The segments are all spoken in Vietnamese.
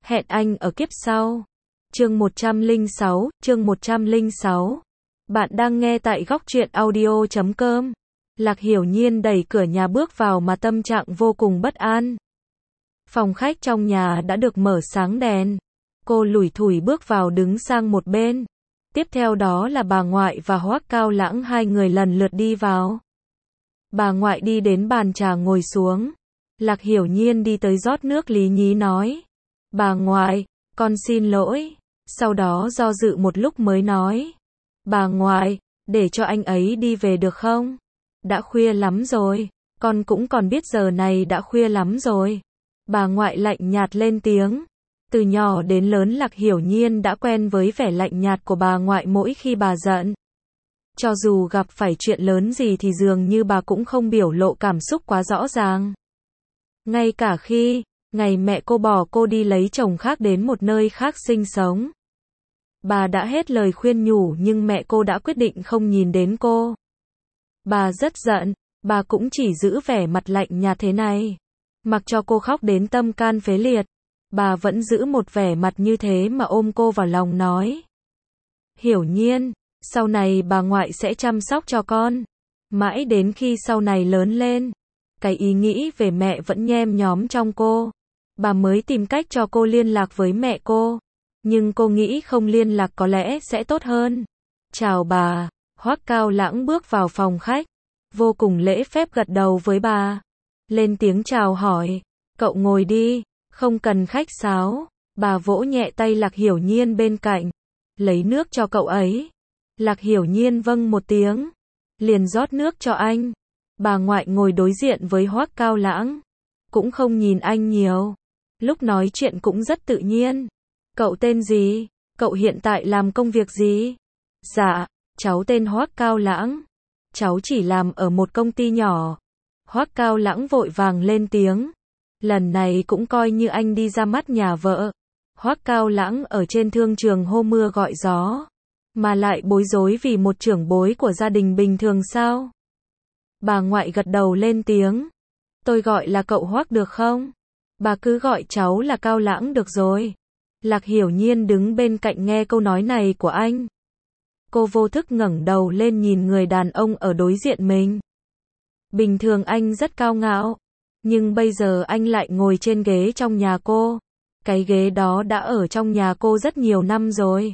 Hẹn anh ở kiếp sau. Chương 106. Bạn đang nghe tại góc truyện audio.com. Lạc Hiểu Nhiên đẩy cửa nhà bước vào mà tâm trạng vô cùng bất an. Phòng khách trong nhà đã được mở sáng đèn. Cô lủi thủi bước vào đứng sang một bên. Tiếp theo đó là bà ngoại và Hoắc Cao Lãng, hai người lần lượt đi vào. Bà ngoại đi đến bàn trà ngồi xuống. Lạc Hiểu Nhiên đi tới rót nước lý nhí nói. Bà ngoại, con xin lỗi. Sau đó do dự một lúc mới nói. Bà ngoại, để cho anh ấy đi về được không? Đã khuya lắm rồi. Con cũng còn biết giờ này đã khuya lắm rồi. Bà ngoại lạnh nhạt lên tiếng. Từ nhỏ đến lớn Lạc Hiểu Nhiên đã quen với vẻ lạnh nhạt của bà ngoại mỗi khi bà giận. Cho dù gặp phải chuyện lớn gì thì dường như bà cũng không biểu lộ cảm xúc quá rõ ràng. Ngay cả khi, ngày mẹ cô bỏ cô đi lấy chồng khác đến một nơi khác sinh sống. Bà đã hết lời khuyên nhủ nhưng mẹ cô đã quyết định không nhìn đến cô. Bà rất giận, bà cũng chỉ giữ vẻ mặt lạnh nhạt thế này. Mặc cho cô khóc đến tâm can phế liệt. Bà vẫn giữ một vẻ mặt như thế mà ôm cô vào lòng nói. Hiểu Nhiên, sau này bà ngoại sẽ chăm sóc cho con. Mãi đến khi sau này lớn lên, cái ý nghĩ về mẹ vẫn nhem nhóm trong cô. Bà mới tìm cách cho cô liên lạc với mẹ cô. Nhưng cô nghĩ không liên lạc có lẽ sẽ tốt hơn. Chào bà. Hoắc Cao Lãng bước vào phòng khách. Vô cùng lễ phép gật đầu với bà. Lên tiếng chào hỏi. Cậu ngồi đi. Không cần khách sáo. Bà vỗ nhẹ tay Lạc Hiểu Nhiên bên cạnh. Lấy nước cho cậu ấy. Lạc Hiểu Nhiên vâng một tiếng. Liền rót nước cho anh. Bà ngoại ngồi đối diện với Hoắc Cao Lãng. Cũng không nhìn anh nhiều. Lúc nói chuyện cũng rất tự nhiên. Cậu tên gì? Cậu hiện tại làm công việc gì? Dạ, cháu tên Hoắc Cao Lãng. Cháu chỉ làm ở một công ty nhỏ. Hoắc Cao Lãng vội vàng lên tiếng. Lần này cũng coi như anh đi ra mắt nhà vợ. Hoắc Cao Lãng ở trên thương trường hô mưa gọi gió. Mà lại bối rối vì một trưởng bối của gia đình bình thường sao? Bà ngoại gật đầu lên tiếng. Tôi gọi là cậu Hoắc được không? Bà cứ gọi cháu là Cao Lãng được rồi. Lạc Hiểu Nhiên đứng bên cạnh nghe câu nói này của anh. Cô vô thức ngẩng đầu lên nhìn người đàn ông ở đối diện mình. Bình thường anh rất cao ngạo. Nhưng bây giờ anh lại ngồi trên ghế trong nhà cô. Cái ghế đó đã ở trong nhà cô rất nhiều năm rồi.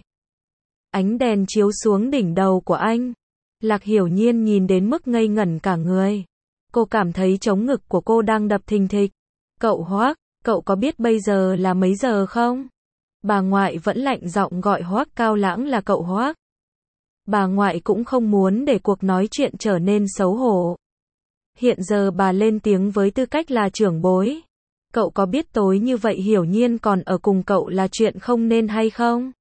Ánh đèn chiếu xuống đỉnh đầu của anh. Lạc Hiểu Nhiên nhìn đến mức ngây ngẩn cả người. Cô cảm thấy trống ngực của cô đang đập thình thịch. Cậu Hoắc, cậu có biết bây giờ là mấy giờ không? Bà ngoại vẫn lạnh giọng gọi Hoắc Cao Lãng là cậu Hoắc. Bà ngoại cũng không muốn để cuộc nói chuyện trở nên xấu hổ. Hiện giờ bà lên tiếng với tư cách là trưởng bối. Cậu có biết tối như vậy Hiểu Nhiên còn ở cùng cậu là chuyện không nên hay không?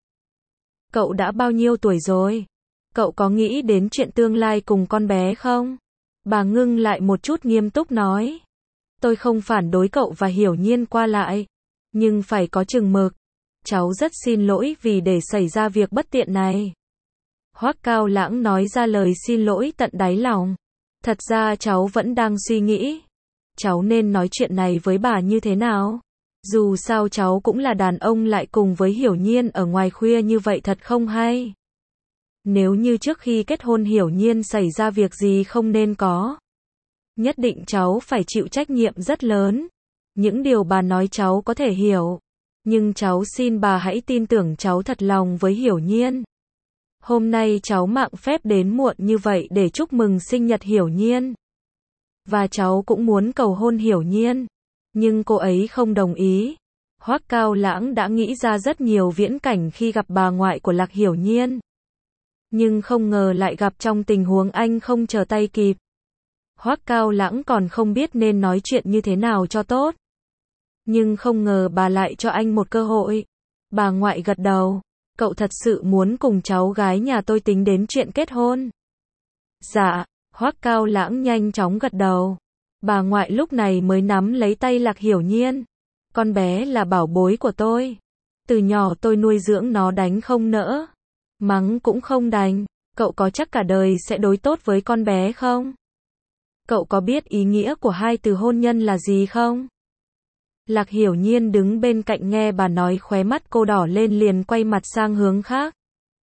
Cậu đã bao nhiêu tuổi rồi? Cậu có nghĩ đến chuyện tương lai cùng con bé không? Bà ngưng lại một chút nghiêm túc nói. Tôi không phản đối cậu và Hiểu Nhiên qua lại. Nhưng phải có chừng mực. Cháu rất xin lỗi vì để xảy ra việc bất tiện này. Hoắc Cao Lãng nói ra lời xin lỗi tận đáy lòng. Thật ra cháu vẫn đang suy nghĩ. Cháu nên nói chuyện này với bà như thế nào? Dù sao cháu cũng là đàn ông lại cùng với Hiểu Nhiên ở ngoài khuya như vậy thật không hay. Nếu như trước khi kết hôn Hiểu Nhiên xảy ra việc gì không nên có. Nhất định cháu phải chịu trách nhiệm rất lớn. Những điều bà nói cháu có thể hiểu. Nhưng cháu xin bà hãy tin tưởng cháu thật lòng với Hiểu Nhiên. Hôm nay cháu mạn phép đến muộn như vậy để chúc mừng sinh nhật Hiểu Nhiên. Và cháu cũng muốn cầu hôn Hiểu Nhiên. Nhưng cô ấy không đồng ý. Hoắc Cao Lãng đã nghĩ ra rất nhiều viễn cảnh khi gặp bà ngoại của Lạc Hiểu Nhiên. Nhưng không ngờ lại gặp trong tình huống anh không chờ tay kịp. Hoắc Cao Lãng còn không biết nên nói chuyện như thế nào cho tốt. Nhưng không ngờ bà lại cho anh một cơ hội. Bà ngoại gật đầu. Cậu thật sự muốn cùng cháu gái nhà tôi tính đến chuyện kết hôn? Dạ, Hoắc Cao Lãng nhanh chóng gật đầu. Bà ngoại lúc này mới nắm lấy tay Lạc Hiểu Nhiên. Con bé là bảo bối của tôi. Từ nhỏ tôi nuôi dưỡng nó, đánh không nỡ. Mắng cũng không đành. Cậu có chắc cả đời sẽ đối tốt với con bé không? Cậu có biết ý nghĩa của hai từ hôn nhân là gì không? Lạc Hiểu Nhiên đứng bên cạnh nghe bà nói khóe mắt cô đỏ lên liền quay mặt sang hướng khác.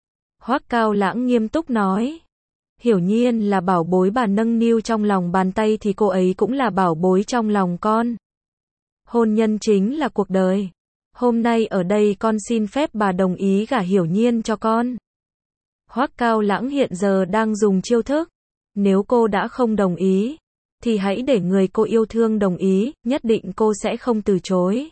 Hoắc Cao Lãng nghiêm túc nói. Hiểu Nhiên là bảo bối bà nâng niu trong lòng bàn tay thì cô ấy cũng là bảo bối trong lòng con. Hôn nhân chính là cuộc đời. Hôm nay ở đây con xin phép bà đồng ý gả Hiểu Nhiên cho con. Hoắc Cao Lãng hiện giờ đang dùng chiêu thức. Nếu cô đã không đồng ý, thì hãy để người cô yêu thương đồng ý, nhất định cô sẽ không từ chối.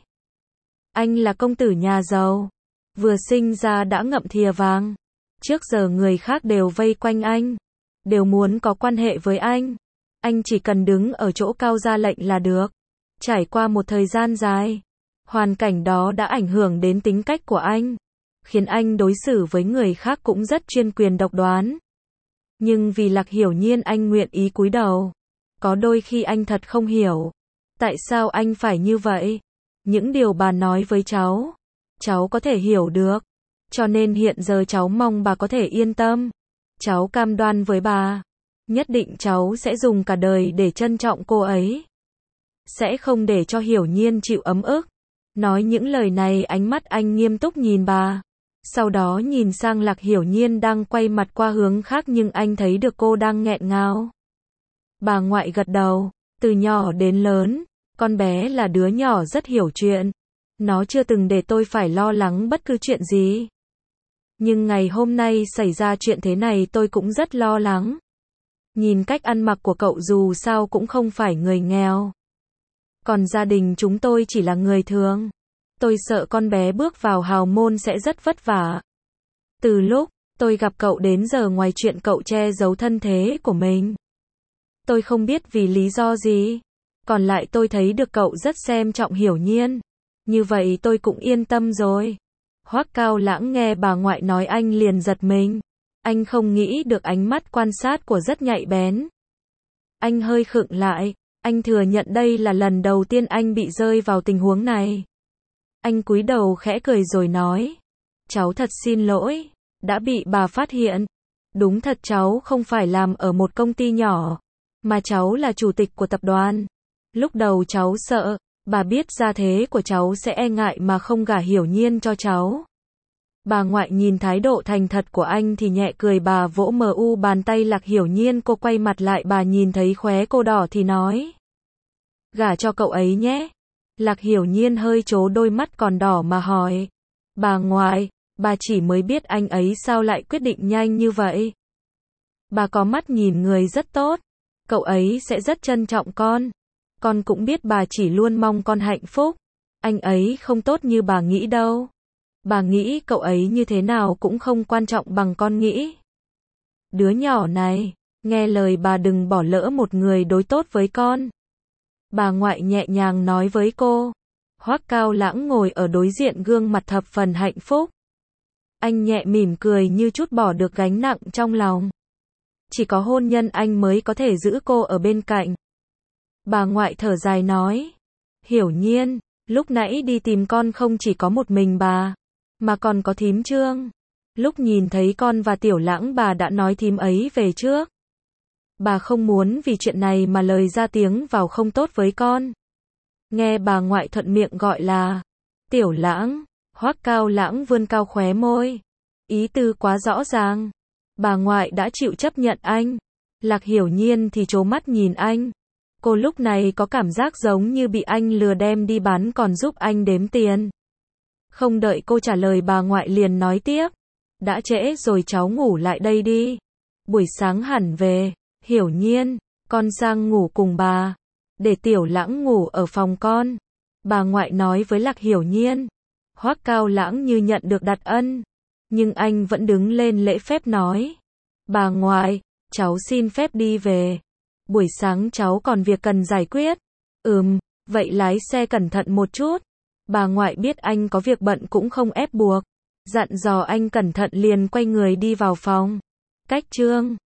Anh là công tử nhà giàu, vừa sinh ra đã ngậm thìa vàng. Trước giờ người khác đều vây quanh anh, đều muốn có quan hệ với anh. Anh chỉ cần đứng ở chỗ cao ra lệnh là được. Trải qua một thời gian dài, hoàn cảnh đó đã ảnh hưởng đến tính cách của anh, khiến anh đối xử với người khác cũng rất chuyên quyền độc đoán. Nhưng vì Lạc Hiểu Nhiên anh nguyện ý cúi đầu. Có đôi khi anh thật không hiểu, tại sao anh phải như vậy? Những điều bà nói với cháu có thể hiểu được. Cho nên hiện giờ cháu mong bà có thể yên tâm. Cháu cam đoan với bà, nhất định cháu sẽ dùng cả đời để trân trọng cô ấy. Sẽ không để cho Hiểu Nhiên chịu ấm ức. Nói những lời này ánh mắt anh nghiêm túc nhìn bà. Sau đó nhìn sang Lạc Hiểu Nhiên đang quay mặt qua hướng khác nhưng anh thấy được cô đang nghẹn ngào. Bà ngoại gật đầu, từ nhỏ đến lớn, con bé là đứa nhỏ rất hiểu chuyện. Nó chưa từng để tôi phải lo lắng bất cứ chuyện gì. Nhưng ngày hôm nay xảy ra chuyện thế này tôi cũng rất lo lắng. Nhìn cách ăn mặc của cậu dù sao cũng không phải người nghèo. Còn gia đình chúng tôi chỉ là người thường. Tôi sợ con bé bước vào hào môn sẽ rất vất vả. Từ lúc tôi gặp cậu đến giờ ngoài chuyện cậu che giấu thân thế của mình, tôi không biết vì lý do gì. Còn lại tôi thấy được cậu rất xem trọng Hiểu Nhiên. Như vậy tôi cũng yên tâm rồi. Hoắc Cao Lãng nghe bà ngoại nói anh liền giật mình. Anh không nghĩ được ánh mắt quan sát của rất nhạy bén. Anh hơi khựng lại. Anh thừa nhận đây là lần đầu tiên anh bị rơi vào tình huống này. Anh cúi đầu khẽ cười rồi nói. Cháu thật xin lỗi, đã bị bà phát hiện. Đúng thật cháu không phải làm ở một công ty nhỏ, mà cháu là chủ tịch của tập đoàn. Lúc đầu cháu sợ, bà biết gia thế của cháu sẽ e ngại mà không gả Hiểu Nhiên cho cháu. Bà ngoại nhìn thái độ thành thật của anh thì nhẹ cười, bà vỗ bàn tay Lạc Hiểu Nhiên, cô quay mặt lại, bà nhìn thấy khóe cô đỏ thì nói. Gả cho cậu ấy nhé. Lạc Hiểu Nhiên hơi trố đôi mắt còn đỏ mà hỏi. Bà ngoại, bà chỉ mới biết anh ấy sao lại quyết định nhanh như vậy. Bà có mắt nhìn người rất tốt. Cậu ấy sẽ rất trân trọng con. Con cũng biết bà chỉ luôn mong con hạnh phúc. Anh ấy không tốt như bà nghĩ đâu. Bà nghĩ cậu ấy như thế nào cũng không quan trọng bằng con nghĩ. Đứa nhỏ này, nghe lời bà đừng bỏ lỡ một người đối tốt với con. Bà ngoại nhẹ nhàng nói với cô. Hoắc Cao Lãng ngồi ở đối diện gương mặt thập phần hạnh phúc. Anh nhẹ mỉm cười như chút bỏ được gánh nặng trong lòng. Chỉ có hôn nhân anh mới có thể giữ cô ở bên cạnh. Bà ngoại thở dài nói. Hiểu Nhiên, lúc nãy đi tìm con không chỉ có một mình bà, mà còn có thím Trương. Lúc nhìn thấy con và Tiểu Lãng bà đã nói thím ấy về trước. Bà không muốn vì chuyện này mà lời ra tiếng vào không tốt với con. Nghe bà ngoại thuận miệng gọi là Tiểu Lãng, Hoắc Cao Lãng vươn cao khóe môi. Ý tư quá rõ ràng. Bà ngoại đã chịu chấp nhận anh. Lạc Hiểu Nhiên thì trố mắt nhìn anh. Cô lúc này có cảm giác giống như bị anh lừa đem đi bán còn giúp anh đếm tiền. Không đợi cô trả lời bà ngoại liền nói tiếp. Đã trễ rồi cháu ngủ lại đây đi. Buổi sáng hẳn về. Hiểu Nhiên, con sang ngủ cùng bà. Để Tiểu Lãng ngủ ở phòng con. Bà ngoại nói với Lạc Hiểu Nhiên. Hoắc Cao Lãng như nhận được đặc ân. Nhưng anh vẫn đứng lên lễ phép nói. Bà ngoại, cháu xin phép đi về. Buổi sáng cháu còn việc cần giải quyết. Vậy lái xe cẩn thận một chút. Bà ngoại biết anh có việc bận cũng không ép buộc. Dặn dò anh cẩn thận liền quay người đi vào phòng. Cách Trương